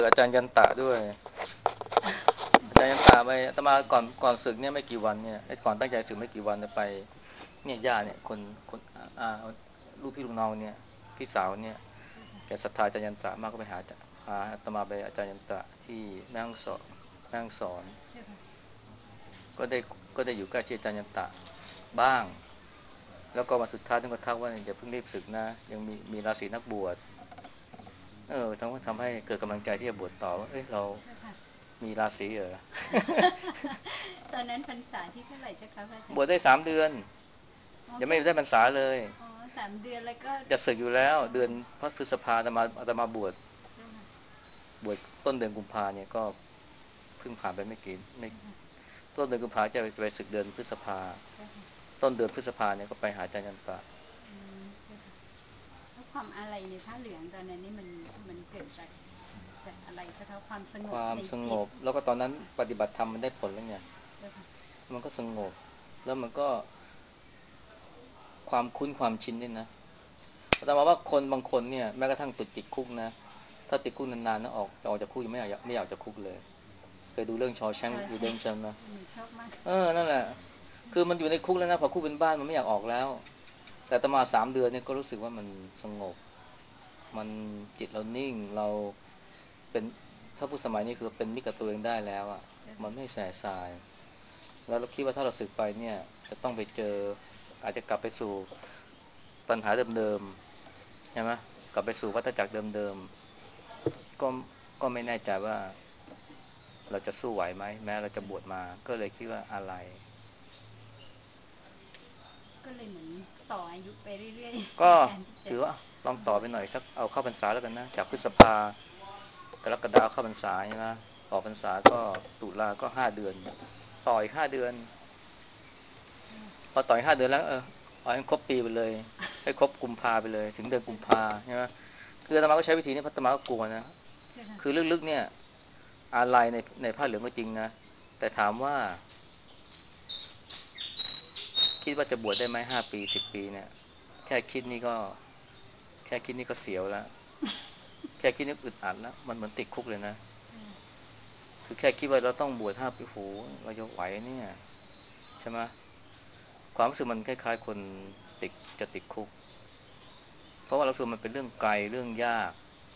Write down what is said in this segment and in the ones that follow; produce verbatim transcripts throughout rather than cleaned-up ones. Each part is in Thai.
อาจารย์ยันตะด้วยอาจารย์ยันตะไปอาตมาก่อนก่อนศึกเนี่ยไม่กี่วันเนี่ยไอ้ก่อนตั้งใจศึกไม่กี่วันเนี่ยไปเนี่ยญาติเนี่ยคนคนอ่าลูกพี่ลูกน้องเนี่ยพี่สาวเนี่ยแกศรัทธาอาจารย์ยันตะมากก็ไปหาพาอาตมาไปอาจารย์ยันตะที่แม่ฮ่องสอนแม่ฮ่องสอนก็ได้ก็ได้อยู่ใกล้ชิดอาจารย์ยันตะบ้างแล้วก็มาสุดท้ายท่านก็ทักว่าอย่าเพิ่งรีบศึกนะยังมีมีราศีนักบวชเออทำทำให้เกิดกำลังใจที่จะบวชต่อว่าเอ้ยเรามีราศีเหรอตอนนั้นพรรษาที่เท่าไหร่เจ้าคะพระอาจารย์บวชได้สามเดือนยังไม่อ๋อแค่ได้พรรษาเลยอ๋อสามเดือนแล้วก็จะศึกอยู่แล้วอ๋อเดือนพฤษภาจะมาจะมาบวชเจ้าค่ะบวชต้นเดือนกุมภาเนี่ยก็เพิ่งผ่านไปไม่กี่ไม่เจ้าค่ะต้นเดือนกุมภาจะไปจะไปศึกเดือนพฤษภาเจ้าค่ะต้นเดือนพฤษภาเนี่ยก็ไปหาอาจารย์ยันตะอืมเจ้าค่ะแล้วความอะไรในผ้าเหลืองตอนนั้นนี่มันมันเกิดจากจากอะไรเจ้าคะความสงบความในสงจิตบแล้วก็ตอนนั้นปฏิบัติธรรมมันได้ผลแล้วไงเจ้าค่ะมันก็สงบแล้วมันก็ความคุ้นความชินด้วยนะแต่มาว่าคนบางคนเนี่ยแม้กระทั่งติดติดคุกนะถ้าติดคุกนานๆนะออกจะออกจากคุกยังไม่อยากไม่อยากจะคุกเลยเคยดูเรื่องชอ แชงชอ r ีแชเดมชันไหมหนูชอบมากเออนั่นแหละคือมันอยู่ในคุกแล้วนะพอคุกเป็นบ้านมันไม่อยากออกแล้วแต่ต่อมาสามเดือนเนี่ยก็รู้สึกว่ามันสงบมันจิตเรานิ่งเราเป็นถ้าพูดสมัยนี้คือเป็นมิตรกับตัวเองได้แล้วอ่ะเจ้าค่ะมันไม่แสบสายแล้วเราคิดว่าถ้าเราสึกไปเนี่ยจะต้องไปเจออาจจะกลับไปสู่ปัญหาเดิมๆใช่ไหมกลับไปสู่วัฏจักรเดิมๆก็ก็ไม่แน่ใจว่าเราจะสู้ไหวไหมแม้เราจะบวชมาก็เลยคิดว่าอะไรก็เลยเหมือนต่ออายุไปเรื่อยๆในก็การที่จะถือว่าลองบวชต่อไปหน่อยสักเอาเข้าพรรษาแล้วกันนะจากพฤเจ้าค่ะษภากรกฎาเข้าพรรษาใช่ไหมออกพรรษาก็ตุลาก็ห้าเดือนต่ออีกห้าเดือนเจ้าค่ะพอต่อยห้าเดือนแล้วเออเอาให้ครบปีไปเลยให้ครบกุมภาไปเลยถึงเดือนกุเจ้าค่ะมภาใช่ไหมคืออาตมาก็ใช้วิธีนี้เพราะอาตมาก็กลัวนะเจ้าค่ะคือลึกๆเนี่ยอะไรในในผ้าเหลืองก็จริงนะแต่ถามว่าคิดว่าจะบวชได้ไหมห้าปีสิบปีเนี่ยแค่คิดนี่ก็แค่คิดนี่ก็เสียวแล้วแค่คิดนี่อึดอัดแล้วมันเหมือนติดคุกเลยนะเจ้าค่ะคือแค่คิดว่าเราต้องบวชห้าปีโหเราจะไหวเนี่ยใช่ไหมความรู้สึกมันคล้ายๆคนติดจะติดคุกเพราะว่าเราสึกมันเป็นเรื่องไกลเรื่องยาก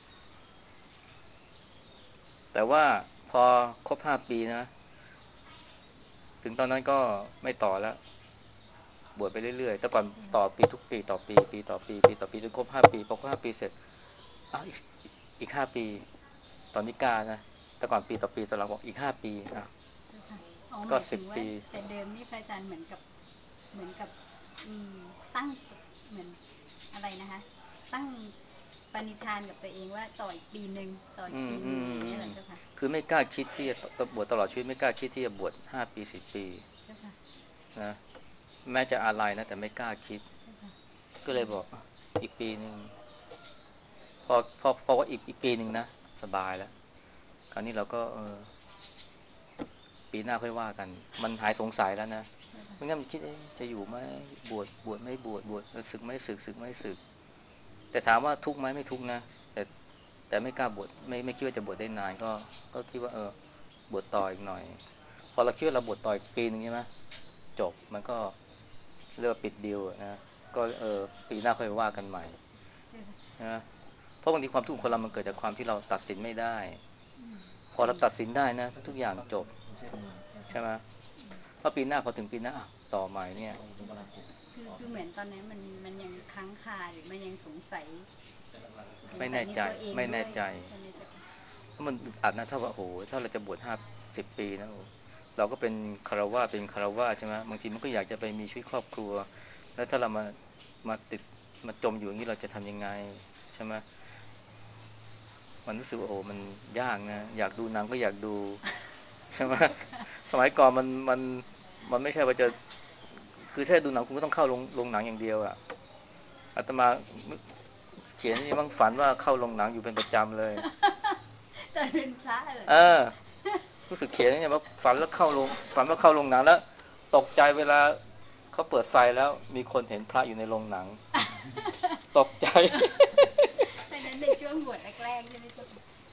แต่ว่าพอครบห้าปีนะถึงตอนนั้นก็ไม่ต่อแล้วบวชไปเรื่อยๆแต่ก่อนเจ้าต่อค่ะปีทุกปีต่อปีปีต่อปีปีต่อปีจนครบห้าปีพอครบห้าปีเสร็จอ้าวอีกอีกห้าปีตอนนี้กล้านะแต่ก่อนปีต่อปีตอนหลังบอกอีกห้าปีอ่ะเจ้าค่ะอ๋อหก็มายถึงว่าสิบปีแต่เดิมนี่พระอาจารย์เหมือนกับเหมือนกับอืมตั้งเหมือนอะไรนะคะตั้งปณิธานกับตัวเองว่าต่ออีกปีหนึ่งต่ออีกอืมอืปีหนึ่งอย่างเงี้ยเหรมอเจ้าค่ะคือไม่กล้าคิดที่จะบวชตลอดชีวิตไม่กล้าคิดที่จะบวชห้าปีสิบปีเจ้าค่ะนะแม้จะอะไรนะแต่ไม่กล้าคิดเจ้าค่ะก็เลยบอกอ่ะอีกปีหนึ่งพอพอพอว่าอีกอีกปีหนึ่งนะสบายแล้วคราวนี้เราก็เออปีหน้าค่อยว่ากันมันหายสงสัยแล้วนะเจ้าค่ะไม่งั้นมันคิดเอ๊ะจะอยู่ไหมบวชบวชไม่บวชบวชศึกไม่ศึกศึกไม่ศึกแต่ถามว่าทุกข์ไหมไม่ทุกข์นะแต่แต่ไม่กล้าบวชไม่ไม่คิดว่าจะบวชได้นานก็ก็คิดว่าเออบวชต่ออีกหน่อยพอเราคิดว่าเราบวชต่ออีกปีหนึ่งใช่ไหมจบมันก็เรียกว่าปิดดีลนะก็เออปีหน้าค่อยว่ากันใหม่เจ้าค่ะนะเพราะบางทีความทุกข์ของคนเรามันเกิดจากความที่เราตัดสินไม่ได้อืมพอเราจริงตัดสินได้นะทุกอย่างจบอืมเจ้าค่ะใช่ไหมพอปีหน้าพอถึงปีหน้าอ่ะต่อใหม่เนี่ยเจ้าค่ะคือคือเหมือนตอนนั้นมันมันยังค้างคาหรือมันยังสงสัยสงสัยไม่แน่ใจในตัวเองด้วยไม่แน่ใจใช่ไหมเจ้าค่ะเพราะมันอึดอัดนะถ้าว่าโอ้โหถ้าเราจะบวชห้าสิบปีนะโอ้เราก็เป็นคารวะเป็นคารวะใช่ไหมบางทีมันก็อยากจะไปมีชีวิตครอบครัวแล้วถ้าเรามามาติดมาจมอยู่อย่างนี้เราจะทำยังไงใช่ไหม มันรู้สึกว่าโอ้มันยากนะอยากดูหนังก็อยากดูใช่ไหมเจ้าค่ะสมัยก่อนมันมันมันไม่ใช่ว่าจะคือถ้าดูหนังคุณก็ต้องเข้าโรงโรงหนังอย่างเดียวอะอาตมาเขียนนี่มั่งฝันว่าเข้าโรงหนังอยู่เป็นประจำเลยตอนเป็นพระเหรอเอเจ้าค่ะอรู้สึกเขียนเนี่ยว่าฝันแล้วเข้าโรงฝันว่าเข้าโรงหนังแล้วตกใจเวลาเขาเปิดไฟแล้วมีคนเห็นพระอยู่ในโรงหนังตกใจอันนั้นในช่วงบวชแรกๆใช่ไหมเจ้าค่ะ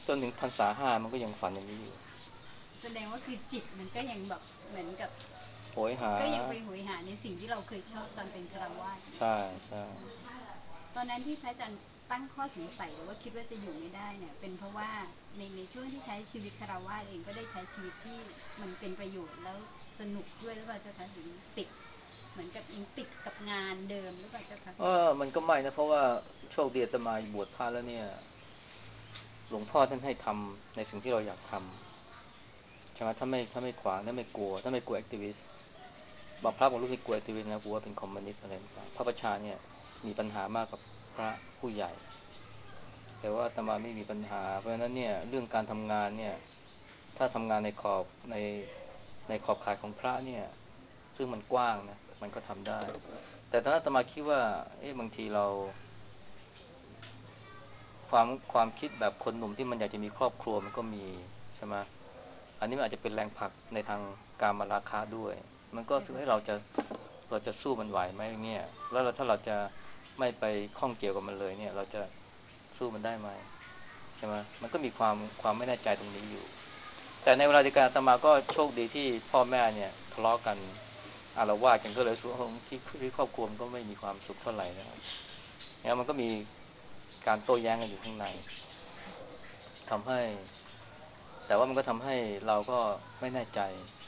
จนถึงพรรษาห้ามันก็ยังฝันอย่างนี้อยู่แสดงว่าคือจิตมันก็ยังแบบเหมือนกับโหยหาก็ยังไปโหยหาในสิ่งที่เราเคยชอบตอนเป็นฆราวาสใช่ใช่ตอนนั้นที่พระอาจารย์ตั้งข้อสงสัยหรือว่าคิดว่าจะอยู่ไม่ได้เนี่ยเป็นเพราะว่าในในช่วงที่ใช้ชีวิตฆราวาสเองก็ได้ใช้ชีวิตที่มันเป็นประโยชน์แล้วสนุกด้วยหรือเปล่าเจ้าคะถึงติดเหมือนกับยังติดกับงานเดิมหรือเปล่าเจ้าคะเออมันก็ไม่นะเพราะว่าโชคดีอาตมาบวชพระแล้วเนี่ยหลวงพ่อท่านให้ทำในสิ่งที่เราอยากทำใช่ไหมถ้าไม่ถ้าไม่ขวางถ้าไม่กลัวถ้าไม่กลัวแอคทิวิสต์บางพระบางรูปที่กลัวแอคทิวิสต์นะกลัวว่าเป็นคอมมิวนิสต์อะไรต่างพระประชาเนี่ยมีปัญหามากกับพระผู้ใหญ่แต่ว่าอาตมาไม่มีปัญหาเพราะฉะนั้นเนี่ยเรื่องการทำงานเนี่ยถ้าทำงานในขอบในในขอบข่ายของพระเนี่ยซึ่งมันกว้างนะมันก็ทำได้แต่ตอนนั้นอาตมาคิดว่าเอ๊ะบางทีเราความความคิดแบบคนหนุ่มที่มันอยากจะมีครอบครัวมันก็มีใช่ไหมอันนี้มันอาจจะเป็นแรงผลักในทางการมาราคาด้วยมันก็ซึ่งให้เราจะเราจะสู้มันไหวไหมเนี่ยแล้วเราถ้าเราจะไม่ไปข้องเกี่ยวกับมันเลยเนี่ยเราจะสู้มันได้ไหมใช่ไหมมันก็มีความความไม่แน่ใจตรงนี้อยู่แต่ในเวลาเดียวกันอาตมาก็โชคดีที่พ่อแม่เนี่ยทะเลาะกันอาละวาดกันก็เลยสู้ที่ที่ครอบครัวมันก็ไม่มีความสุขเท่าไหร่นะครับเนี่ยมันก็มีการโต้แย้งกันอยู่ข้างในทำให้แต่ว่ามันก็ทำให้เราก็ไม่แน่ใจ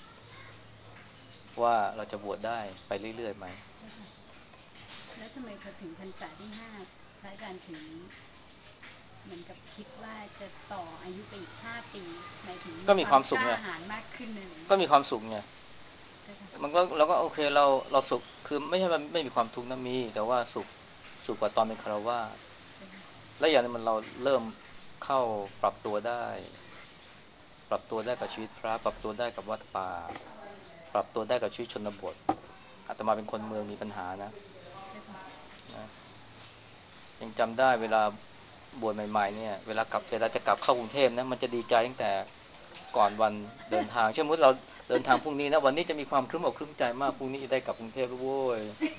ว่าเราจะบวชได้ไปเรื่อยๆไหมแล้วทำไมพอถึงพรรษาที่ห้าพระอาจารย์ถึงเหมือนกับคิดว่าจะต่ออายุไปอีกห้าปีหมายถึงก็มีความมีความสุกล้าขไงหาญมากขึ้นเลยก็มีความสุขไงใช่ค่ะมันก็เราก็โอเคเราเราสุขคือไม่ใช่มันไม่มีความทุกข์นะมีแต่ว่าสุขสุขกว่าตอนเป็นฆราวาสใช่ค่ะและอย่างนึงมันเราเริ่มเข้าปรับตัวได้ปรับตัวได้กับชีวิตพระปรับตัวได้กับวัดป่าปรับตัวได้กับชีวิตชนบทอาตมาเป็นคนเมืองมีปัญหานะใช่ค่ะนะยังจำได้เวลาบวชใหม่ๆเนี่ยเวลากลับเวลาจะกลับเข้ากรุงเทพนะมันจะดีใจตั้งแต่ก่อนวันเดินทางเช่นสมมติเราเดินทางพรุ่งนี้นะวันนี้จะมีความครึ้มอกครึ้มใจมากพรุ่งนี้จะได้กลับกรุงเทพแล้วโว้ย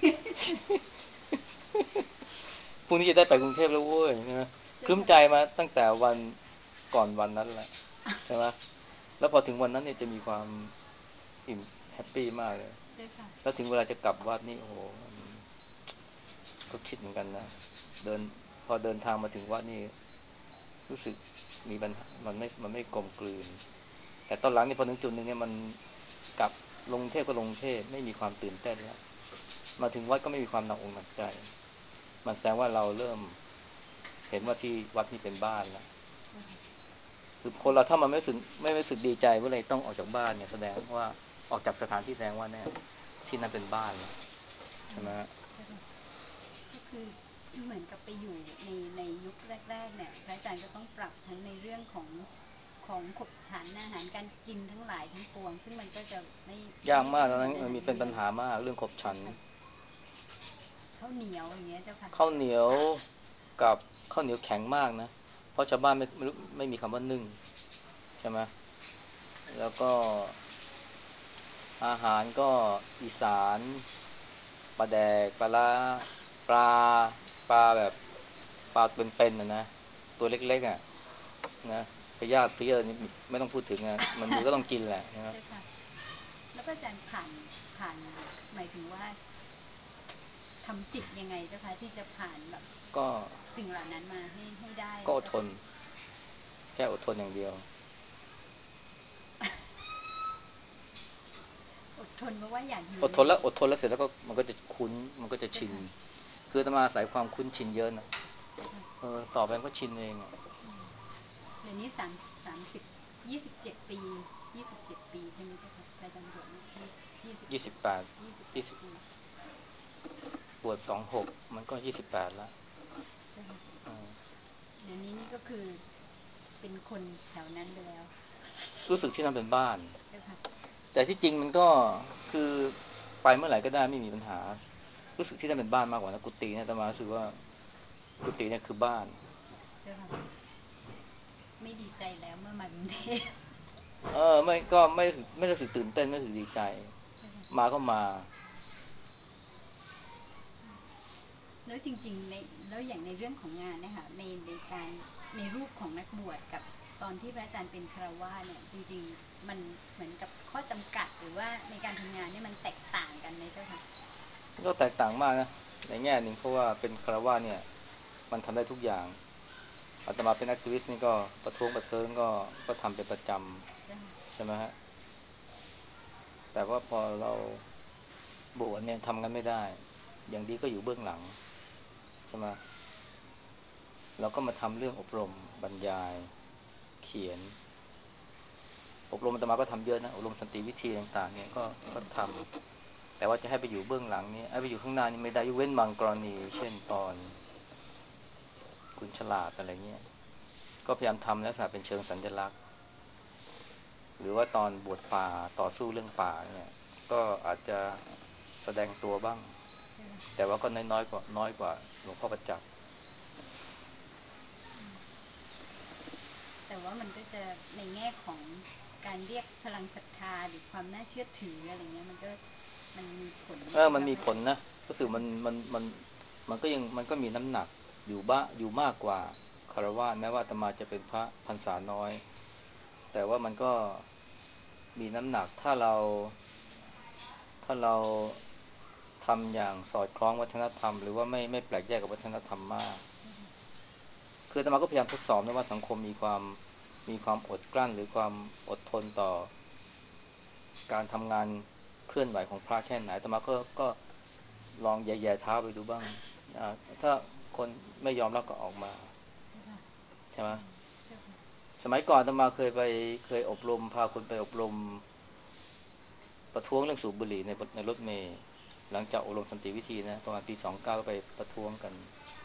พรุ่งนี้จะได้ไปกรุงเทพแล้วเว้ยนะคใช่ค่ะรึ้มใจมาตั้งแต่วันก่อนวันนั้นแหละใช่ไหมแล้วพอถึงวันนั้นเนี่ยจะมีความอิ่มแฮปปี้มากเลยใช่ค่ะแล้วถึงเวลาจะกลับวัดนี่โอ้โหก็คิดเหมือนกันนะเดินพอเดินทางมาถึงวัดนี่รู้สึกมีปัญหามันไม่มันไม่กลมกลืนแต่ตอนหลังนี่พอถึงจุดหนึ่งเนี่ยมันกลับลงเทพก็ลงเทพไม่มีความตื่นเต้นแล้วมาถึงวัดก็ไม่มีความหนักอกหนักใจมันแสดงว่าเราเริ่มเห็นว่าที่วัดนี่เป็นบ้านแล้วใช่ค่ะคือคนเราถ้ามันไม่รู้สึกไม่รู้สึกดีใจว่าเลยต้องออกจากบ้านเนี่ยแสดงว่าออกจากสถานที่แสดงว่าแน่ที่นั่นเป็นบ้านแล้วใช่ไหมใช่ค่ะก็คือเหมือนกับไปอยู่ในในยุคแรกๆเนี่ยพระอาจารย์ก็ต้องปรับทั้งในเรื่องของของขบฉันอาหารการกินทั้งหลายทั้งปวงซึ่งมันก็จะไม่ยากไม่มากตอนนั้นไม่เหมือนอามันมีเป็นปัญหารเมืองหามากเรื่องขบฉันเจ้าค่ะข้าวเหนียวอย่างเงี้ยเจ้าค่ะข้าวเหนียวกับข้าวเหนียวแข็งมากนะเพราะชาวบ้านไม่ไม่ไม่มีคำว่านึ่งใช่ไหมแล้วก็อาหารก็อีสานปลาแดกปลาร้าปลาปลาแบบปลาเป็นๆนะนะตัวเล็กๆอ่ะนะพยาธิเพลี้ยนี่ไม่ต้องพูดถึงอ่ะมันมือก็ต้องกินแหละใช่ไหมเจ้าค่ะแล้วพระอาจารย์ผ่านผ่านหมายถึงว่าทำจิตยังไงเจ้าคะที่จะผ่านแบบก็สิ่งเหล่านั้นมาให้ให้ได้ก็อดทนเจ้าค่ะแค่อดทนอย่างเดียวอดทนเพราะว่าอยากอยู่ในอดทนแล้วอดทนแล้วเสร็จแล้วก็มันก็จะคุ้นมันก็จะชินเจ้าค่ะคืออาตมาอาศัยความคุ้นชินเยอะนะเจ้าค่ะเออต่อไปมันก็ชินเองอ่ะเดี๋ยวนี้สามสามสิบยี่สิบเจ็ดปียี่สิบเจ็ดปีใช่ไหมเจ้าค่ะพระอาจารย์บวชเนี่ยยี่ยี่สิบเจ็ดยี่สิบแปดยี่สิบแปยี่สิบดปีบวชสองหกมันก็ยี่สิบแปดแล้วเจ้าค่ะอเดี๋ยวนี้นี่ก็คือเป็นคนแถวนั้นไปแล้วรู้สึกที่นั่นเป็นบ้านเจ้าค่ะแต่ที่จริงมันก็คือไปเมื่อไหร่ก็ได้ไม่มีปัญหารู้สึกที่นั่นเป็นบ้านมากกว่านะกุฏิเนี่ยอาตมารู้สึกว่ากุฏิเนี่ยคือบ้านเจ้าค่ะไม่ดีใจแล้วเมื่อมากรุงเทพเออไม่ก็ไม่ไม่รู้สึกตื่นเต้นไม่รู้สึกดีใจเจ้าค่ะมาก็มาแล้วจริงๆในแล้วอย่างในเรื่องของงานเนี่ยค่ะในในการในรูปของนักบวชกับตอนที่พระอาจารย์เป็นคฤหัสถ์เนี่ยจริงๆมันเหมือนกับข้อจำกัดหรือว่าในการทำงานเนี่ยมันแตกต่างกันไหมเจ้าค่ะก็แตกต่างมากนะในแง่หนึ่งเพราะว่าเป็นคารวะเนี่ยมันทำได้ทุกอย่างอาตมาเป็นแอคทิวิสต์นี่ก็ประท้วงประเทิงก็ก็ทำเป็นประจเจ้าค่ะำใช่ไหมฮะแต่ว่าพอเราบวชเนี่ยทำกันไม่ได้อย่างดีก็อยู่เบื้องหลังใช่ไหมเราก็มาทำเรื่องอบรมบรรยายเขียนอบรมอาตมาก็ทำเยอะนะอบรมสันติวิธีต่างๆเนี่ยก็ก็ทำแต่ว่าจะให้ไปอยู่เบื้องหลังนี่ให้ไปอยู่ข้างหน้านี่ไม่ได้ยกเว้นบางกรณีเช่นตอนคุณฉลาดอะไรเงี้ยก็พยายามทำลักษณะเป็นเชิงสัญลักษณ์หรือว่าตอนบวชป่าต่อสู้เรื่องป่าเนี่ยก็อาจจะแสดงตัวบ้างแต่ว่าก็น้อยๆกว่าน้อยกว่าหลวงพ่อประจักษ์แต่ว่ามันก็จะในแง่ของการเรียกพลังศรัทธาหรือความน่าเชื่อถืออะไรเงี้ยมันก็มันมีผลไหมเออมันเจ้าค่ะมีผลนะพระอาจารย์รู้สึกมันมันมันมันก็ยังมันก็มีน้ำหนักอยู่บ้าอยู่มากกว่าคารวะแม้ว่าอาตมาจะเป็นพระพรรษาน้อยแต่ว่ามันก็มีน้ำหนักถ้าเราถ้าเราทำอย่างสอดคล้องวัฒนธรรมหรือว่าไม่ไม่แปลกแยกกับวัฒนธรรมมากคืออาตมาก็พยายามทดสอบนะว่าสังคมมีความมีความอดกลั้นหรือความอดทนต่อการทำงานเคลื่อนไหวของพระแค่ไหนอาตมาก็ก็ลองแย่ๆเท้าไปดูบ้างอ่าถ้าคนไม่ยอมรับก็ออกมาเจ้าค่ะใช่ไหมเจ้าค่ะสมัยก่อนอาตมาเคยไปเคยอบรมพาคนไปอบรมประท้วงเรื่องสูบบุหรี่ในในรถเมล์หลังจากอบรมสันติวิธีนะประมาณปีสองเก้าก็ไปประท้วงกัน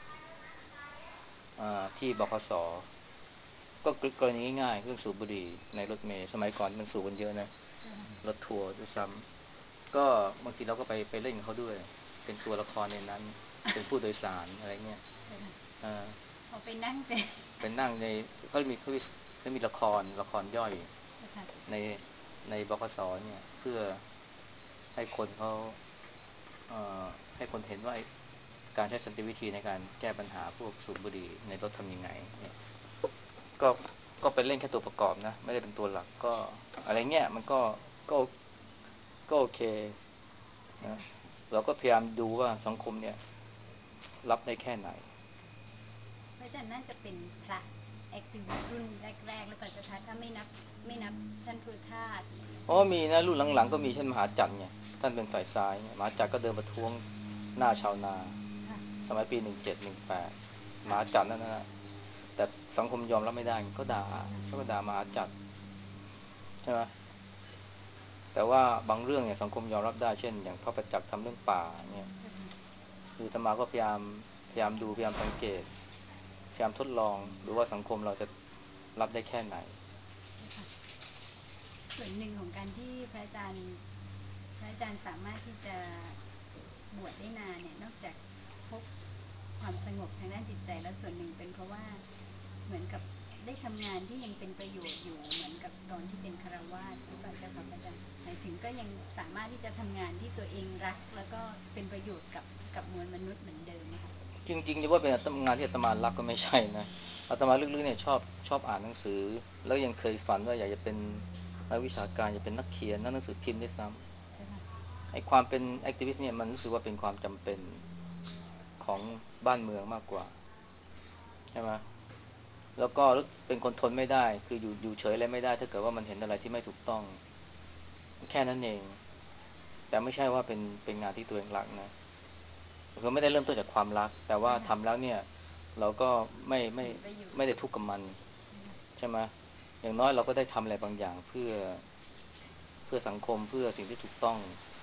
ที่บขสก็กรณีง่ายๆเรื่องสูบบุหรี่ในรถเมล์สมัยก่อนมันสูบกันเยอะนะเจ้าค่ะรถทัวร์ด้วยซ้ำก็บางทีเราก็ไปไปเล่นกับเขาด้วยเป็นตัวละครในนั้นเป็นผู้โดยสารอะไรเงี้ยเจ้าค่ะอ่าเอาไปนั่งเป็นเป็นนั่งในเขามีเขามีเขามีละครละครย่อยเจ้าค่ะในในบขสเนี่ยเพื่อให้คนเขาเอ่อให้คนเห็นว่าการใช้สันติวิธีในการแก้ปัญหาพวกสูบบุหรี่ในรถทำยังไงเนี่ยก็ก็เป็นเล่นแค่ตัวประกอบนะไม่ได้เป็นตัวหลักก็อะไรเงี้ยมันก็ก็ก็โอเคนะเราก็พยายามดูว่าสังคมเนี่ยรับได้แค่ไหนพระอาจารย์น่าจะเป็นพระแอคทีวิสต์รุ่นแรกๆแล้วก็จะถ้าไม่นับไม่นับท่านพุทธทาสอะไรเงี้ยอ๋อมีนะรุ่นหลังๆก็มีเช่นมหาจักรเนี่ยท่านเป็นฝ่ายซ้ายมหาจักรก็เดินประท้วงหน้าชาวนาค่ะสมัยปีหนึ่งเจ็ดหนึ่งแปดมค่ะหาจักรนั่นนะแต่สังคมยอมรับไม่ได้ก็ด่าเขาก็ด่ามหาจักรใช่ไหมแต่ว่าบางเรื่องเนี่ยสังคมยอมรับได้เช่นอย่างพระประจักษ์ทำเรื่องป่าเนี่ยเจ้าค่ะคืออาตมาก็พยายามพยายามดูพยายามสังเกตพยายามทดลองดูว่าสังคมเราจะรับได้แค่ไหนเจ้าค่ะส่วนหนึ่งของการที่พระอาจารย์พระอาจารย์สามารถที่จะบวชได้นานเนี่ยนอกจากพบความสงบทางด้านจิตใจแล้วส่วนหนึ่งเป็นเพราะว่าเหมือนกับได้ทำงานที่ยังเป็นประโยชน์อยู่เหมือนกับตอนที่เป็นคฤหัสถ์หรือเปล่าเจ้าค่ะพระอาจารย์หมายถึงก็ยังสามารถที่จะทำงานที่ตัวเองรักแล้วก็เป็นประโยชน์กับกับมวลมนุษย์เหมือนเดิมนะคะจริงๆจะว่าเป็นงานที่อาตมารักก็ไม่ใช่นะอาตมาลึกๆเนี่ยชอบชอบอ่านหนังสือแล้วยังเคยฝันว่าอยากจะเป็นนักวิชาการอยากเป็นนักเขียนนักหนังสือพิมพ์ด้วยซ้ใช่ค่ะำไอ้ความเป็นแอคทิวิสต์เนี่ยมันรู้สึกว่าเป็นความจำเป็นของบ้านเมืองมากกว่าใช่ไหมแล้วก็เป็นคนทนไม่ได้คืออยู่อยู่เฉยอะไรไม่ได้ถ้าเกิดว่ามันเห็นอะไรที่ไม่ถูกต้องแค่นั้นเองแต่ไม่ใช่ว่าเป็นเป็นงานที่ตัวเองรักนะคือไม่ได้เริ่มต้นจากความรักแต่ว่าใช่ค่ะทำแล้วเนี่ยเราก็ไม่ไม่เห็นประโยชน์ไม่ได้ทุกข์กับมันใช่ค่ะใช่ไหมอย่างน้อยเราก็ได้ทำอะไรบางอย่างเพื่อเพื่อสังคมเพื่อสิ่งที่ถูกต้อง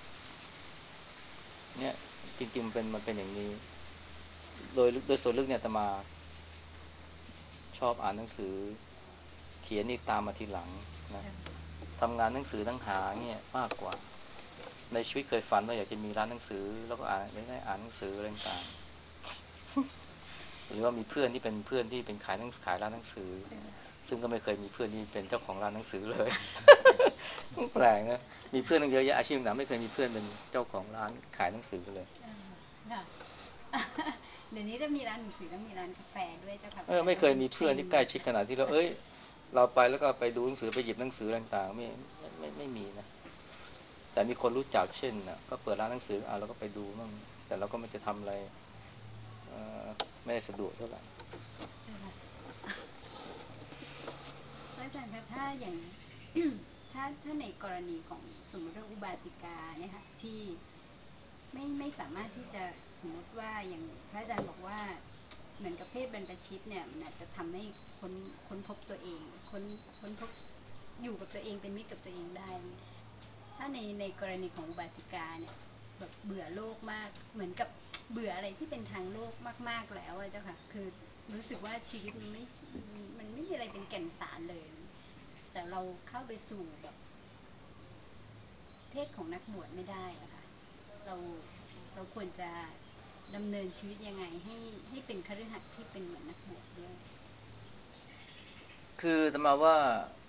เนี่ยจริงๆมันเป็นมันเป็นอย่างนี้โดยโดยส่วนลึกเนี่ยอาตมาชอบอ่านหนังสือเขียนนี่ตามมาทีหลังนะใช่ค่ะทำงานหนังสือทั้งหาเนี่ยมากกว่าในชีวิตเคยฝันว่าอยากจะมีร้านหนังสือแล้วก็อ่านได้อ่านหนังสืออะไรต่างๆหรือว่ามีเพื่อนที่เป็นเพื่อนที่เป็นขายหนังขายร้านหนังสือใช่ค่ะซึ่งก็ไม่เคยมีเพื่อนที่เป็นเจ้าของร้านหนังสือเลยแปลกนะมีเพื่อนตั้งเยอะแยะอาชีพต่างไม่เคยมีเพื่อนเป็นเจ้าของร้านขายหนังสือเลยเออค่ะเดี๋ยวนี้จะมีร้านหนังสือต้องมีร้านกาแฟด้วยเจ้าค่ะพเออไม่เคยระอาจารย์มันเป็นมีเพื่อนเทรนด์ที่ใกล้ชิดขนาดที่เราเอ้ยเราไปแล้วก็ไปดูหนังสือไปหยิบหนังสือต่างๆไม่ไม่ไม่ไม่มีนะแต่มีคนรู้จักเช่นนะก็เปิดร้านหนังสืออ่ะเราก็ไปดูมั่งแต่เราก็ไม่จะทำอะไรเอ่อไม่ได้สะดวกเท่าไหร่ใช่ค่ะพระอาจารย์คะถ้าอย่าง ถ้าถ้าในกรณีของสมมติว่าอุบาสิกาเนี่ยค่ะที่ไม่ไม่สามารถที่จะสมมติว่าอย่างพระอาจารย์บอกว่าเหมือนกับเพศบรรพชิตเนี่ยมันอาจจะทำให้ค้นค้นพบตัวเองค้นค้นพบอยู่กับตัวเองเป็นมิตรกับตัวเองได้ ถ้าในในกรณีของอุบาสิกาเนี่ยแบบเบื่อโลกมากเหมือนกับเบื่ออะไรที่เป็นทางโลกมากๆแล้วอะเจ้าค่ะคือรู้สึกว่าชีวิตมันไม่มันไม่มีอะไรเป็นแก่นสารเลยแต่เราเข้าไปสู่แบบเพศของนักบวชไม่ได้อะค่ะเราเราควรจะดำเนินชีวิตยังไงให้ให้เป็นคฤหัสถ์ที่เป็นเหมือนนักบวชด้วยคือจะมาว่า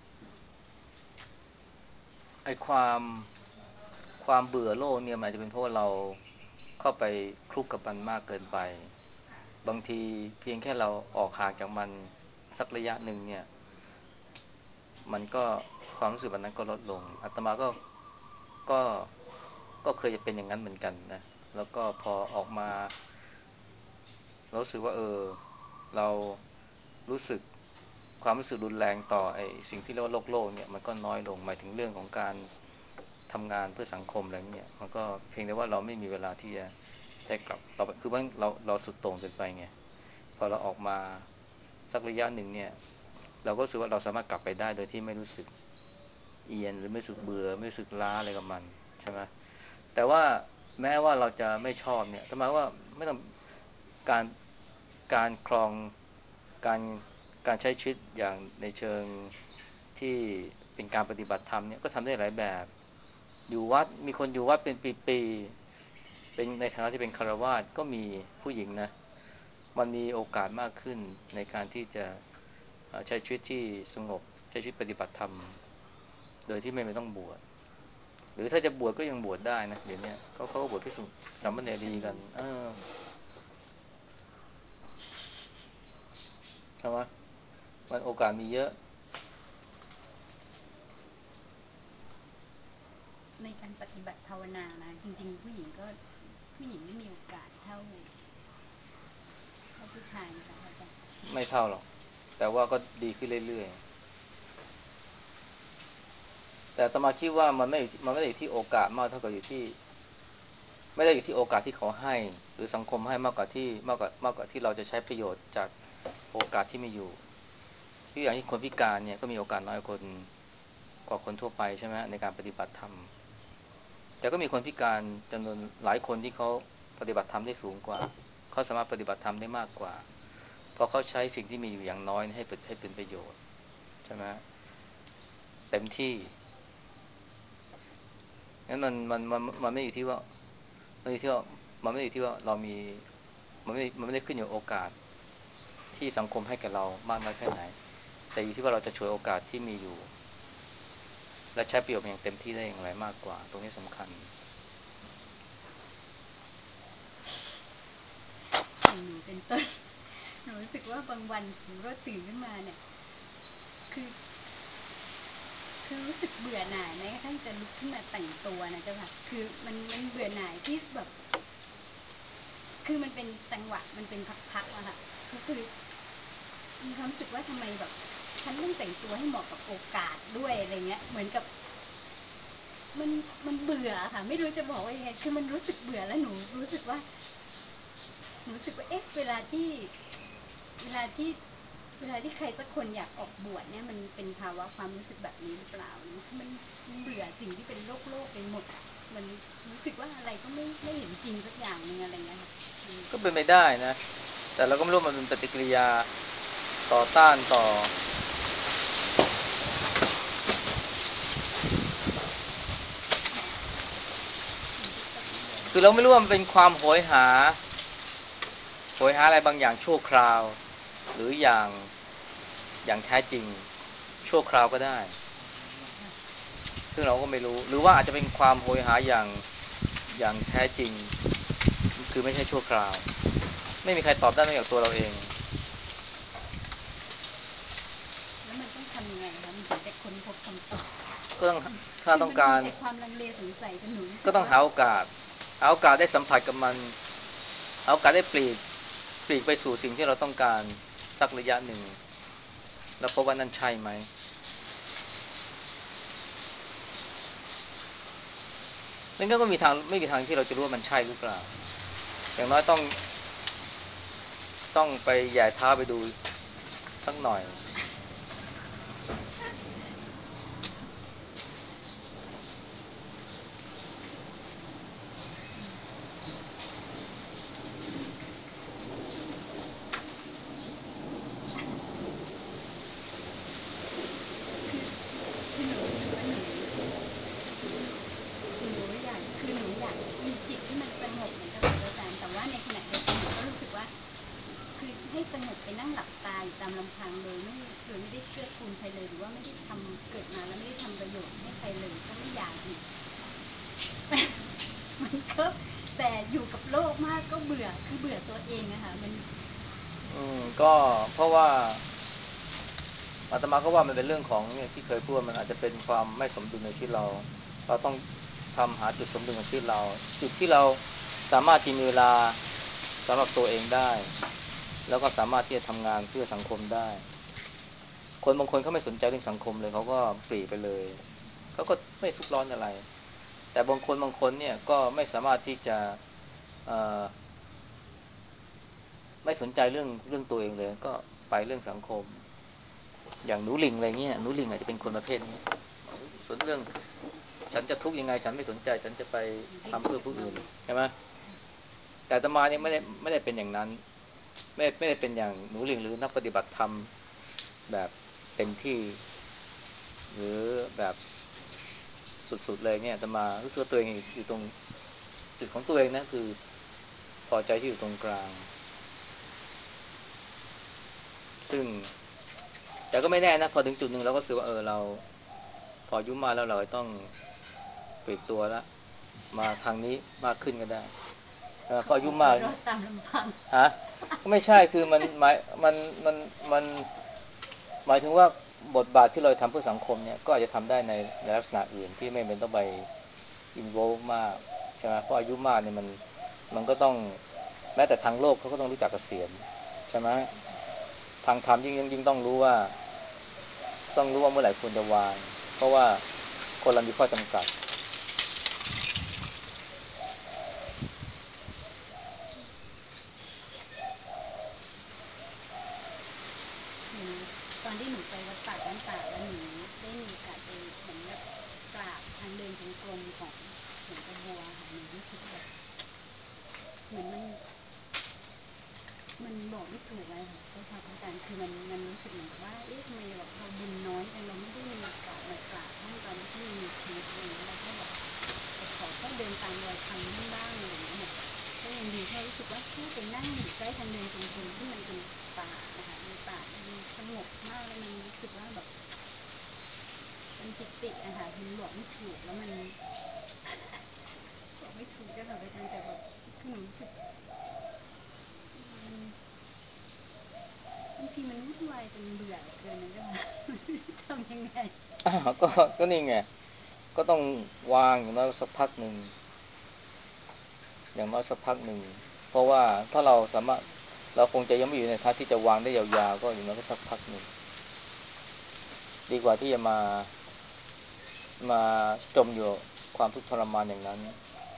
ไอ้ความความเบื่อโลกเนี่ยมันอาจจะเป็นเพราะว่าเราเข้าไปคลุกกับมันมากเกินไปบางทีเพียงแค่เราออกห่างจากมันสักระยะหนึ่งเนี่ยมันก็ความรู้สึกแบบนั้นก็ลดลงอาตมาก็ก็ก็เคยจะเป็นอย่างนั้นเหมือนกันนะแล้วก็พอออกมาเรารู้สึกว่าเออเรารู้สึกความรู้สึกรุนแรงต่อไอ้สิ่งที่เรียกว่าโลกโลกเนี่ยมันก็น้อยลงหมายถึงเรื่องของการทำงานเพื่อสังคมอะไรเงี้ยมันก็เพียงแต่ว่าเราไม่มีเวลาที่จะได้กลับเราคือว่าเราเราสุดโต่งเกินไปไงพอเราออกมาสักระยะหนึ่งเนี่ยเราก็รู้สึกว่าเราสามารถกลับไปได้โดยที่ไม่รู้สึกเอียนหรือไม่รู้สึกเบื่อไม่รู้สึกล้าอะไรกับมันใช่ไหมแต่ว่าแม้ว่าเราจะไม่ชอบเนี่ยทำไมว่าไม่ต้องการการครองการการใช้ชีวิตอย่างในเชิงที่เป็นการปฏิบัติธรรมเนี่ยก็ทำได้หลายแบบอยู่วัดมีคนอยู่วัดเป็นปีๆเป็นในฐานะที่เป็นฆราวาสก็มีผู้หญิงนะมันมีโอกาสมากขึ้นในการที่จะใช้ชีวิตที่สงบใช้ชีวิตปฏิบัติธรรมโดยที่ไม่ต้องบวชหรือถ้าจะบวชก็ยังบวชได้นะเดี๋ยวนี้เขาเขาก็บวชพิสุสามเณรีกันเออใช่ไหมมันโอกาสมีเยอะในการปฏิบัติภาวนานะจริงๆผู้หญิงก็ผู้หญิงไม่มีโอกาสเท่าเท่าผู้ชายนะคะอาจารย์ไม่เท่าหรอกแต่ว่าก็ดีขึ้นเรื่อยๆแต่อาตมาคิดว่ามันไม่มันไม่ได้อยู่ที่โอกาสมากเท่ากับอยู่ที่ไม่ได้อยู่ที่โอกาสที่เขาให้หรือสังคมให้มากกว่าที่มากกว่ามากกว่าที่เราจะใช้ประโยชน์จากโอกาสที่มีอยู่ที่อย่างที่คนพิการเนี่ยก็มีโอกาสน้อยคนกว่าคนทั่วไปใช่ไหมในการปฏิบัติธรรมแต่ก็มีคนพิการจำนวนหลายคนที่เขาปฏิบัติธรรมได้สูงกว่าเขาสามารถปฏิบัติธรรมได้มากกว่าเพราะเขาใช้สิ่งที่มีอยู่อย่างน้อยให้เป็นให้เป็นประโยชน์ใช่ไหมเต็มที่งั้นมันมันมันมันไม่อยู่ที่ว่าไม่อยู่ที่ว่ามันไม่อยู่ที่ว่าเรามีมันไม่มันไม่ได้ขึ้นอยู่กับโอกาสที่สังคมให้แก่เรามากน้อยแค่ไหนแต่อยู่ที่ว่าเราจะฉวยโอกาสที่มีอยู่และใช้ประโยชน์อย่างเต็มที่ได้อย่างไรมากกว่าตรงนี้สำคัญอย่างหนูเป็นต้นหนูรู้สึกว่าบางวันสมมติว่าตื่นขึ้นมาเนี่ยคือคือรู้สึกเบื่อหน่ายแม้กระทั่งจะลุกขึ้นมาแต่งตัวนะเจ้าค่ะคือมันมันเบื่อหน่ายที่แบบคือมันเป็นจังหวะมันเป็นพักๆอะค่ะก็คือมีความรู้สึกว่าทำไมแบบฉันต้องแต่งตัวให้เหมาะกับโอกาสด้วยอะไรเงี้ยเหมือนกับมันมันเบื่อค่ะไม่รู้จะบอกว่ายังไงคือมันรู้สึกเบื่อแล้วหนูรู้สึกว่าหนูรู้สึกว่าเอ๊ะเวลาที่เวลาที่ เวลาที่ใครสักคนอยากออกบวชเนี่ยมันเป็นภาวะความรู้สึกแบบนี้หรือเปล่ามันมันเบื่อสิ่งที่เป็นโลกโลกไปหมดอ่ะมันรู้สึกว่าอะไรก็ไม่ไม่เห็นจริงสักอย่างนึงอะไรเงี้ยค่ะก็เป็นไม่ได้นะแต่เราก็ไม่รู้มันเป็นปฏิกิริยาต่อต้านต่อคือเราไม่รู้ว่ามันเป็นความโหยหาโหยหาอะไรบางอย่างชั่วคราวหรืออย่างอย่างแท้จริงชั่วคราวก็ได้ซึ่งเราก็ไม่รู้หรือว่าอาจจะเป็นความโหยหาอย่างอย่างแท้จริงคือไม่ใช่ชั่วคราวไม่มีใครตอบได้นอกจากตัวเราเองคำตอบก็ต้องถ้าคือมันมีต้องการแต่ความลังเลสงสัยจนหนูรู้ก็ต้องสึกว่าหาโอกาสหาโอกาสได้สัมผัสกับมันหาโอกาสได้ปลีกปลีกไปสู่สิ่งที่เราต้องการสักระยะหนึ่งแล้วพบว่านั่นใช่ไหมนั่นก็ไม่มีทางไม่มีทางที่เราจะรู้ว่ามันใช่หรือเปล่าอย่างน้อยต้องต้องไปแหย่เท้าไปดูสักหน่อยคือคือหนูรู้สึกว่าหนูหนูอยากคือหนูอยากมีจิตที่มันสงบเหมือนกับอาจารย์แต่ว่าในขณะเดียวกันหนูก็รู้สึกว่าคือให้สงบไปนั่งหลับตาอยู่ตามลำพังโดยไม่โดยไม่ได้เกื้อกูลใครเลยหรือว่าไม่ได้ทำเกิดมาแล้วไม่ได้ทำประโยชน์ให้ใครเลยก็ไม่อยากอีกมันก็แต่อยู่กับโลกมากก็เบื่อคือเบื่อตัวเองอะค่ะมันอืมก็เพราะว่าอาตมาก็ว่ามันเป็นเรื่องของเนี่ยที่เคยพูดมันอาจจะเป็นความไม่สมดุลในชีวิตเราเราต้องทำหาจุดสมดุลในชีวิตเราจุดที่เราสามารถที่มีเวลาสำหรับตัวเองได้แล้วก็สามารถที่จะทำงานเพื่อสังคมได้คนบางคนเขาไม่สนใจเรื่องสังคมเลยเขาก็ปรีไปเลยเขาก็ไม่ทุกข์ร้อนอะไรแต่บางคนบางคนเนี่ยก็ไม่สามารถที่จะเอ่อไม่สนใจเรื่องเรื่องตัวเองเลยก็ไปเรื่องสังคมอย่างหนูหลิงอะไรเงี้ยหนูหลิงอาจจะเป็นคนประเภทนี้สนเรื่องฉันจะทุกข์ยังไงฉันไม่สนใจฉันจะไปดิ้นทำเพื่อจากเราผู้อื่นใช่ไหมแต่อาตมาเนี่ยไม่ได้ไม่ได้เป็นอย่างนั้นไม่ไม่ได้เป็นอย่างหนูหลิงหรือนักปฏิบัติธรรมแบบเต็มที่หรือแบบสุดๆเลยเนี่ยอาตมารู้สึกว่าตัวเองอยู่ตรงจุดของตัวเองนะคือพอใจที่อยู่ตรงกลางซึ่งแต่ก็ไม่แน่นะพอถึงจุดหนึ่งเราก็รู้สึกว่าเออเราพออายุมากแล้วเราต้องปลีกตัวแล้วมาทางนี้มากขึ้นก็ได้เออพเขาออายุมากเอาตัวรอดตามลำพังฮะก็ไม่ใช่คือมันหมายมันมันมันหมายถึงว่าบทบาทที่เราทำเพื่อสังคมเนี่ยก็อาจจะทำได้ในในลักษณะอื่นที่ไม่เป็นต้องไปอินโวลมากใช่ไหมเพราะอายุมากเนี่ยมันมันก็ต้องแม้แต่ทางโลกเขาก็ต้องรู้จักเกษียณใช่ไหมเจ้าค่ะทางธรรมยิ่งยิ่งต้องรู้ว่าต้องรู้ว่าเมื่อไหร่ควรจะวางเพราะว่าคนเรามีข้อจำกัดหนูตอนที่หนูไปวัดป่าบ้านตาดแล้วหนูได้มีโอกาสไปเหมือนกับกราบทางเดินจงกรมของหลวงตาบัวค่ะหนูรู้สึกแบบเหมือนมัน มันบอกไม่ถูกเลยค่ะเจ้าค่ะพระอาจารย์คือมันมันรู้สึกเหมือนกับว่าเอ๊ะทำไมแบบเราบุญน้อยจังเราไม่ได้มีโอกาสมากราบท่านตอนที่ท่านยังมีชีวิตอะไรเงี้ยเราก็แบบขอแค่เดินตามรอยธรรมท่านบ้างอะไรเงี้ยเนี่ยก็ยังดีแค่รู้สึกว่าแค่ไปนั่งอยู่ใกล้ทางเดินจงกรมที่มันเป็นป่านะคะในป่ามันสงบมากแล้วมันรู้สึกว่าแบบมันปิติอะค่ะมันบอกไม่ถูกแล้วมันบอกไม่ถูกเจ้าค่ะพระอาจารย์แต่แบบคือหนูรู้สึกมัน บางทีมันวุ่นวายจนเบื่อเกินนะเจ้าค่ะทำยังไงอ้าวก็ก็นี่ไงก็ต้องวางอย่างน้อยสักพักหนึ่งอย่างน้อยสักพักหนึ่งเพราะว่าถ้าเราสามารถเราคงจะยังไม่อยู่ในท่าที่จะวางได้ยาวๆก็อย่างน้อยก็สักพักหนึ่งดีกว่าที่จะมามาจมอยู่ความทุกข์ทรมานอย่างนั้น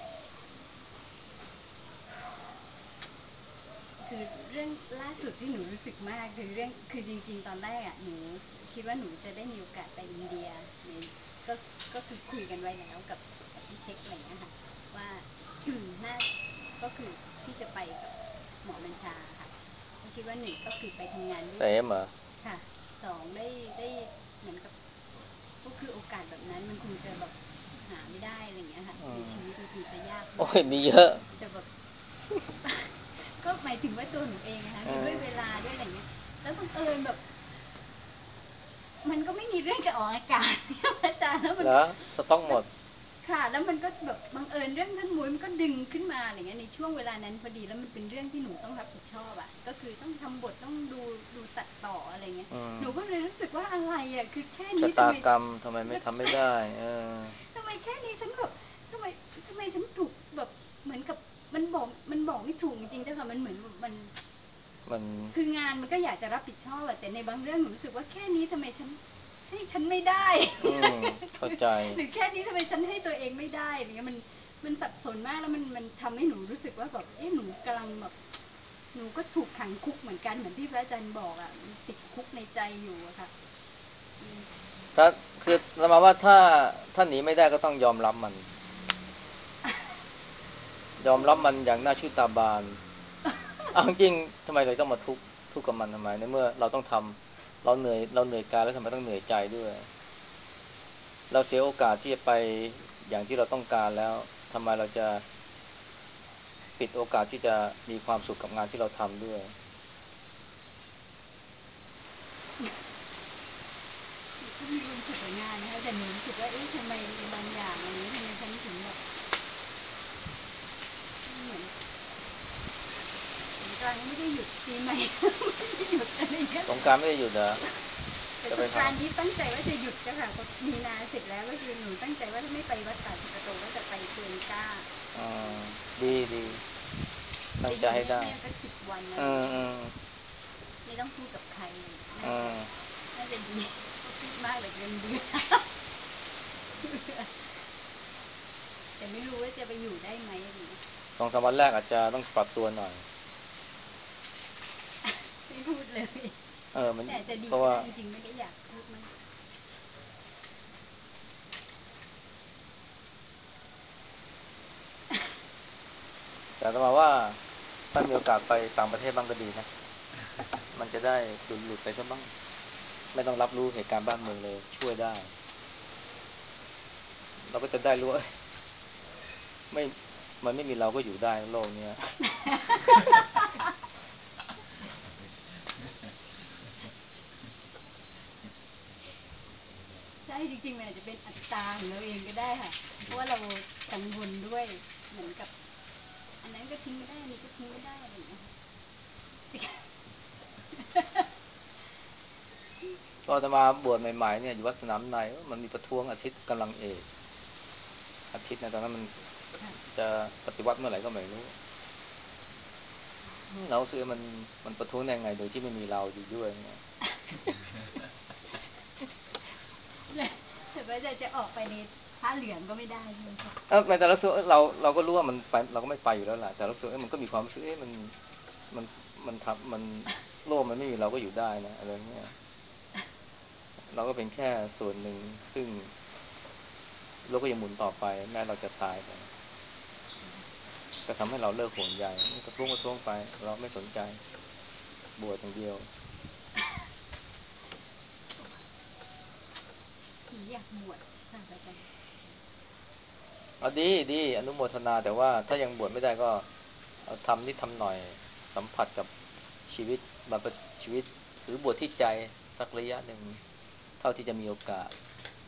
คือเรื่องล่าสุดที่หนูรู้สึกมากคือเรื่องคือจริงๆตอนแรกอ่ะหนูคิดว่าหนูจะได้มีโอกาสไปอินเดียในก็ก็คือคุยกันไว้แล้วกับกับพี่เช็คอะไรเงี้ยค่ะว่าน่าก็คือที่จะไปกับหมอบัญชาค่ะก็คิดว่าหนึ่งก็คือไปทำงานเสด้วยกันมเหรอค่ะสองได้ได้เหมือนกับก็คือโอกาสแบบนั้นมันคงจะแบบหาไม่ได้อะไรเงี้ยค่ะในชีวิตมันคงจะยากโอ้มากยมีเยอะแต่แบบ ก็หมายถึงว่าตัวหนูเองนะคะเอคือด้วยเวอลาด้วยอะไรเงี้ยแล้วบังเอิญแบบมันก็ไม่มีเรื่องจะออกอากาศอาจารย์แล้วมันก็แล้วสต็อกหมแล้วดค่ะแล้วมันก็แบบบังเอิญเรื่องท่านมุ้ยมันก็ดึงขึ้นมาอะไรเงี้ยในช่วงเวลานั้นพอดีแล้วมันเป็นเรื่องที่หนูต้องรับผิดชอบอ่ะก็คือต้องทำบทต้องดูดูตัดต่ออะไรเงี้ยอืมหนูก็เลยรู้สึกว่าอะไรอ่ะคือแค่ชะนี้ทำไมตากรรมทำไมไม่ทำไม่ได้เออทำไมแค่นี้ฉันแบบทำไมทำไมฉันถูกแบบเหมือนกับมันบอกมันบอกไม่ถูกจริงๆเจ้าค่ะมันเหมือนแบบมันมันคืองานมันก็อยากจะรับผิดชอบอะแต่ในบางเรื่องหนูรู้สึกว่าแค่นี้ทำไมฉันให้ฉันไม่ได้อืมเข้าใจหรือแค่นี้ทำไมฉันให้ตัวเองไม่ได้อะไรเงี้ยมันมันสับสนมากแล้วมันมันทำให้หนูรู้สึกว่าแบบเอ๊ะหนูกำลังแบบหนูก็ถูกขังคุกเหมือนกันเหมือนที่พระอาจารย์บอกอะมันติดคุกในใจอยู่อะค่ะถ้าคือเรามาว่าถ้าถ้าหนีไม่ได้ก็ต้องยอมรับมันยอมรับมันอย่างน่าชื่นตาบานเอาจริงๆทำไมเราต้องมาทุกข์ทุกข์กับมันทำไมในเมื่อเราต้องทำเราเหนื่อยเราเหนื่อยกายแล้วทำไมต้องเหนื่อยใจด้วยเราเสียโอกาสที่จะไปอย่างที่เราต้องการแล้วทำไมเราจะปิดโอกาสที่จะมีความสุขกับงานที่เราทำด้วยก็มีความสุขกับงานนะคะแต่หนูรู้สึกว่าเอ๊ะทำไมบางอย่างอะไรนี้ทำไมฉันถึงแบบเหมือนสงกรานต์ไม่ได้หยุดปีใหม่ไม่ได้หยุดอะไรเงี้ยสงกรานต์ไม่ได้หยุดเหรอแต่จะไปทสงกรานต์นี้ตั้งใจว่าจะหยุดเจ้าค่ะพอมีนาเสร็จแล้วก็คือหนูตั้งใจว่าถ้าไม่ไปวัดป่าสุกโตก็จะไปเฟิร์นก้าำอ่าดีดีตั้งจะอยู่ใจให้ได้เงียบๆสักสิบวันอะไรอือย่างเงี้ยมอืมไม่ต้องพูดกับใครน่าอืจะมน่าจะดีเพราะพูดมากเลยเกินเบื่อแต่ไม่รู้ว่าจะไปอยู่ได้ไหมอะไรเงี้ยสองสามวันแรกอาจจะต้องปรับตัวหน่อยไม่พูดเลยเออมันแต่อาจจะเพราะว่าดีก็ได้จริงๆไม่ได้อยากพูดมากแต่ต้องมาว่าถ้ามีโอกาสไปต่างประเทศบ้างก็ดีนะมันจะได้หลุดหลุดไปซะบ้างไม่ต้องรับรู้เหตุการณ์บ้านเมืองเลยช่วยได้เราก็จะได้รู้ว่าไม่มันไม่มีเราก็อยู่ได้โลกเนี้ยใช่จริงๆมันอาจจะเป็นอัตตาของเราเองก็ได้ค่ะเพราะว่าเรากังวลด้วยเหมือนกับอันนั้นก็ทิ้งไม่ได้อันนี้ก็ทิ้งไม่ได้อะไรอย่างเงี้ยตอนจะมาบวชใหม่ๆเนี่ยอยู่วัดสนามในมันมีประท้วงอาทิตย์กำลังเอกอาทิตย์นะตอนนั้นมันจะปฏิวัติเมื่อไหร่ก็ไม่รู้เราซื้อมันมันประท้วงได้ไงโดยที่ไม่มีเราอยู่ด้วยเนี่ยแต่ว่าจะจะออกไปในผ้าเหลืองก็ไม่ได้ใช่ไหมคะเออแต่เราซื้อเราเราก็รู้ว่ามันไปเราก็ไม่ไปอยู่แล้วแหละแต่เราซื้อมันก็มีความรู้สึกเอ๊ะมันมันมันทำมันโลกมันไม่มีเราก็อยู่ได้นะอะไรเงี้ยเราก็เป็นแค่ส่วนหนึ่งซึ่งโลกก็ยังหมุนต่อไปแม้เราจะตายไปก็ทำให้เราเลิกห่วงใยประท้วงประท้วงไปเราไม่สนใจบวชอย่างเดียวหนูอยากบวชค่ะอาจารย์อ๋อดีดีอนุโมทนาแต่ว่าถ้ายังบวชไม่ได้ก็เอาทำนิดทำหน่อยสัมผัสกับชีวิตมาเป็นชีวิตถือบวชที่ใจสักระยะหนึ่งเท่าที่จะมีโอกาส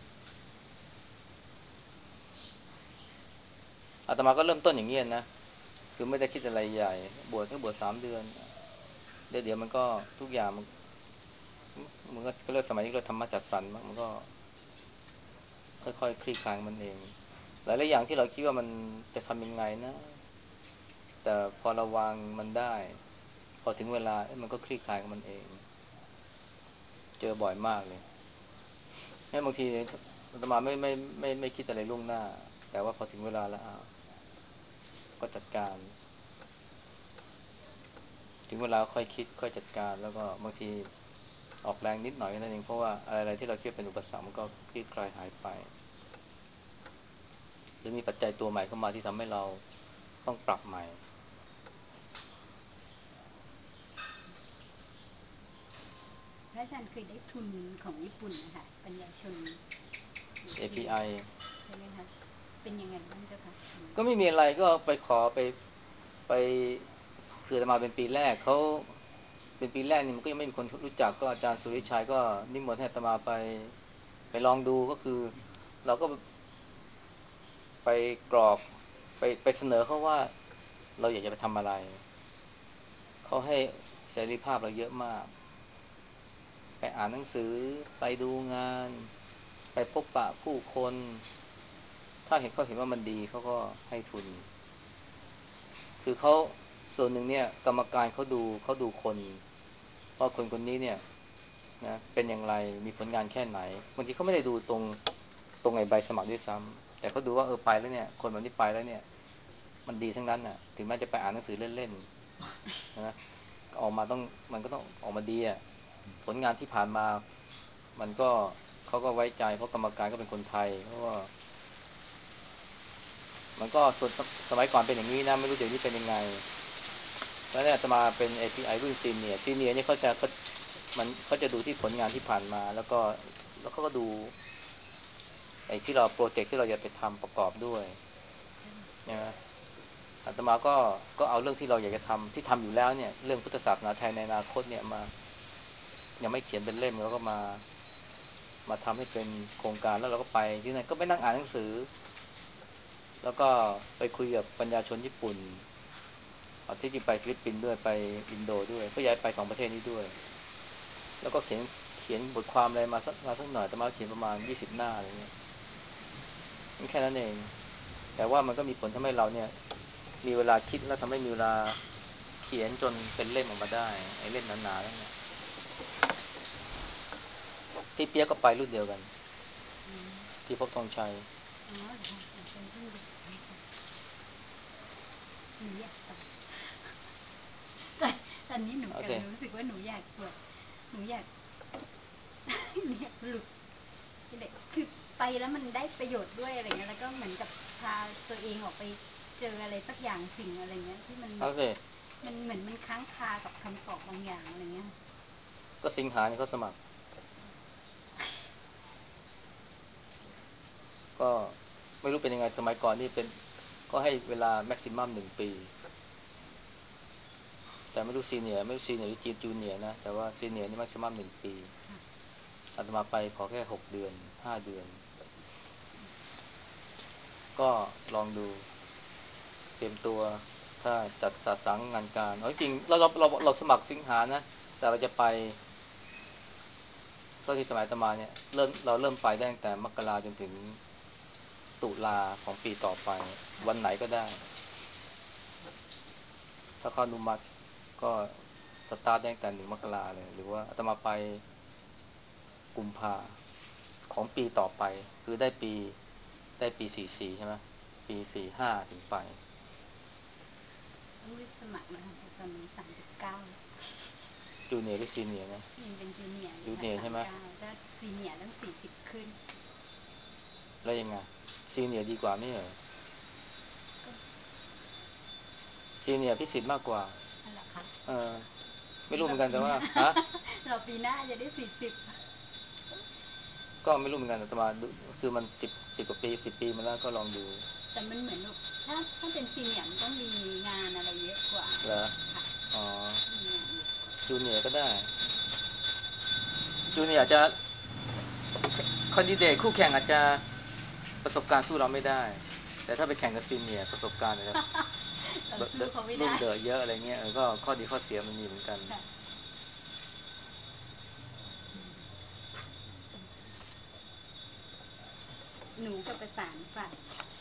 อาตมาก็เริ่มต้นอย่างเงี้ยนะคือไม่ได้คิดอะไรใหญ่บวชแค่บวชสามเดือนเดี๋ยวเดี๋ยวมันก็ทุกอย่างมันมันก็เรียกสมัยนี้เราธรรมะจัดสรรมั้งมันก็ค่อยๆคลี่คลายมันเองหลายๆอย่างที่เราคิดว่ามันจะทำยังไงนะแต่พอเราวางมันได้พอถึงเวลามันก็คลี่คลายของมันเองเจอบ่อยมากเลยแม้บางทีอาตมาไม่ไม่ไม่ไม่คิดอะไรล่วงหน้าแต่ว่าพอถึงเวลาแล้วอ้าวก็จัดการถึงเวลาค่อยคิดค่อยจัดการแล้วก็บางทีออกแรงนิดหน่อยนั่นเองเพราะว่าอะไรๆที่เราคิดเป็นอุปสรรคมันก็คลี่คลายหายไปหรือมีปัจจัยตัวใหม่เข้ามาที่ทำให้เราต้องปรับใหม่พระอาจารย์เคยได้ทุนของญี่ปุ่นนะคะปัญญาชนหรือทุนเอ พี ไอใช่ไหมคะเป็นยังไงบ้างเจ้าคะก็ไม่มีอะไรก็ไปขอไปไปคืออาตมาเป็นปีแรกเขาเป็นปีแรกนี่มันก็ยังไม่มีคนรู้จักก็อาจารย์สุริชัยก็นิมนต์ให้อาตมาไปไปลองดูก็คือเราก็ไปกรอกไปไปเสนอเขาว่าเราอยากจะไปทำอะไรเขาให้เสรีภาพเราเยอะมากไปอ่านหนังสือไปดูงานไปพบปะผู้คนถ้าเห็นเขาเห็นว่ามันดีเขาก็ให้ทุนคือเขาส่วนหนึ่งเนี่ยกรรมการเขาดูเขาดูคนว่าคนคนนี้เนี่ยนะเป็นอย่างไรมีผลงานแค่ไหนบางทีเขาไม่ได้ดูตรงตรงไอ้ใบสมัครด้วยซ้ำแต่เขาดูว่าเออไปแล้วเนี่ยคนแบบนี้ไปแล้วเนี่ยมันดีทั้งนั้นน่ะถึงแม้จะไปอ่านหนังสือเล่นๆนะออกมาต้องมันก็ต้องออกมาดีอ่ะผลงานที่ผ่านมามันก็เขาก็ไว้ใจเพราะกรรมการก็เป็นคนไทยเพราะว่ามันก็ส่วนสมัยก่อนเป็นอย่างนี้นะไม่รู้เดี๋ยวนี้เป็นยังไงแล้วเนี่ยจะมาเป็น เอ พี ไอ รุ่นซีเนียร์ซีเนียร์นี่เขาจะเขามันเขาจะดูที่ผลงานที่ผ่านมาแล้วก็แล้วเขาก็ดูไอ้ที่เราโปรเจกต์ที่เราจะไปทำประกอบด้วยนะอาตมาก็ก็เอาเรื่องที่เราอยากจะทำที่ทำอยู่แล้วเนี่ยเรื่องพุทธศาสนาไทยในอนาคตเนี่ยมายังไม่เขียนเป็นเล่มแล้วก็มามาทำให้เป็นโครงการแล้วเราก็ไปที่นั่นก็ไปนั่งอ่านหนังสือแล้วก็ไปคุยกับปัญญาชนญี่ปุ่นเอาที่จริงไปฟิลิปปินส์ด้วยไปอินโดด้วยก็ย้ายไปสองประเทศนี้ด้วยแล้วก็เขียนเขียนบทความอะไรมาสักมาสักหน่อยแต่มาเขียนประมาณยี่สิบหน้าอะไรเงี้ยแค่นั้นเองแต่ว่ามันก็มีผลทำให้เราเนี่ยมีเวลาคิดแล้วทำให้มีเวลาเขียนจนเป็นเล่มออกมาได้ไอ้เล่มหนาๆแล้วเนี่ยพี่เปียกก็ไปรุ่นเดียวกันอืมพี่พบธงชัยอ๋อเหรอคะเป็นรุ่นเด็กหนูอยากไปแต่ตอนนี้หนูโอเคกำลังรู้สึกว่าหนูอยากแบบหนูอยากหนูอยากหลุดเด็กคือไปแล้วมันได้ประโยชน์ด้วยอะไรเงี้ยแล้วก็เหมือนกับพาตัวเองออกไปเจออะไรสักอย่างสิ่งอะไรเงี้ยที่มันแบบโอเคมันเหมือนมันค้างคากับคำตอบบางอย่างอะไรเงี้ยก็สิงหาเนี่ยเขาสมัครก็ไม่รู้เป็นยังไงสมัยก่อนนี่เป็นก็ให้เวลาแม็กซิมัมหนึ่งปีแต่ไม่รู้ซีเนียร์ไม่รู้ซีเนียร์หรือจีจูเนียร์นะแต่ว่าซีเนียร์นี่แม็กซิมัมหนึ่งปีอาตมาไปขอแค่หกเดือนห้าเดือนก็ลองดูเตรียมตัวถ้าจัดสะสังงานการเอาจริงเราเราเราเราสมัครสิงหานะแต่เราจะไปก็ที่สมัยอาตมาเนี่ยเริ่มเราเริ่มไปได้ตั้งแต่มกราจนถึงตุลาของปีต่อไปวันไหนก็ได้ถ้าเขาอนุมัติก็สตาร์ทได้ตั้งแต่หนึ่งมกราเลยหรือว่าอาตมาไปกุมภาของปีต่อไปคือได้ปีได้ปีสี่สี่ใช่ไหมปีสี่ห้าถึงไปต้องรีบสมัครนะคะตอนนี้สามสิบเก้าจูเนียร์หรือซีเนียร์นะยังเป็นจูเนียร์อยู่จูค่ะเนียร์ใช่ไหมสามเก้าถ้าซีเนียร์ต้องสี่สิบขึ้นแล้วยังไงซีเนียร์ดีกว่าไม่เหรอก็ซีเนียร์พิสิทธิ์มากกว่านั่นแหละค่ะเออไม่รู้เหมืเราอนกันแต่ว่าปีหน้าฮะเราปีหน้าจะได้สี่สิบก็ไม่รู้เหมือนกันแต่ว่าคือมันสิบสิบกว่าปีสิบปีมาแล้วก็ลองดูแต่มันเหมือนแบบถ้าถ้าเป็นซีเนียร์มันต้องมีงานอะไรเยอะกว่าเหรอค่ะอ๋อมีงานเยอะกว่าจูเนียร์ก็ได้จูเนียร์อาจจะคอนดิเดตคู่แข่งอาจจะประสบการณ์สู้เราไม่ได้แต่ถ้าไปแข่งกับซีเนียร์ประสบการณ์นะครับเราสู้เขาไม่รุ่นได้เดอะเยอะอะไรเงี้ยก็ข้อดีข้อเสียมันมีเหมือนกันค่ะหนูกับประสานฝาก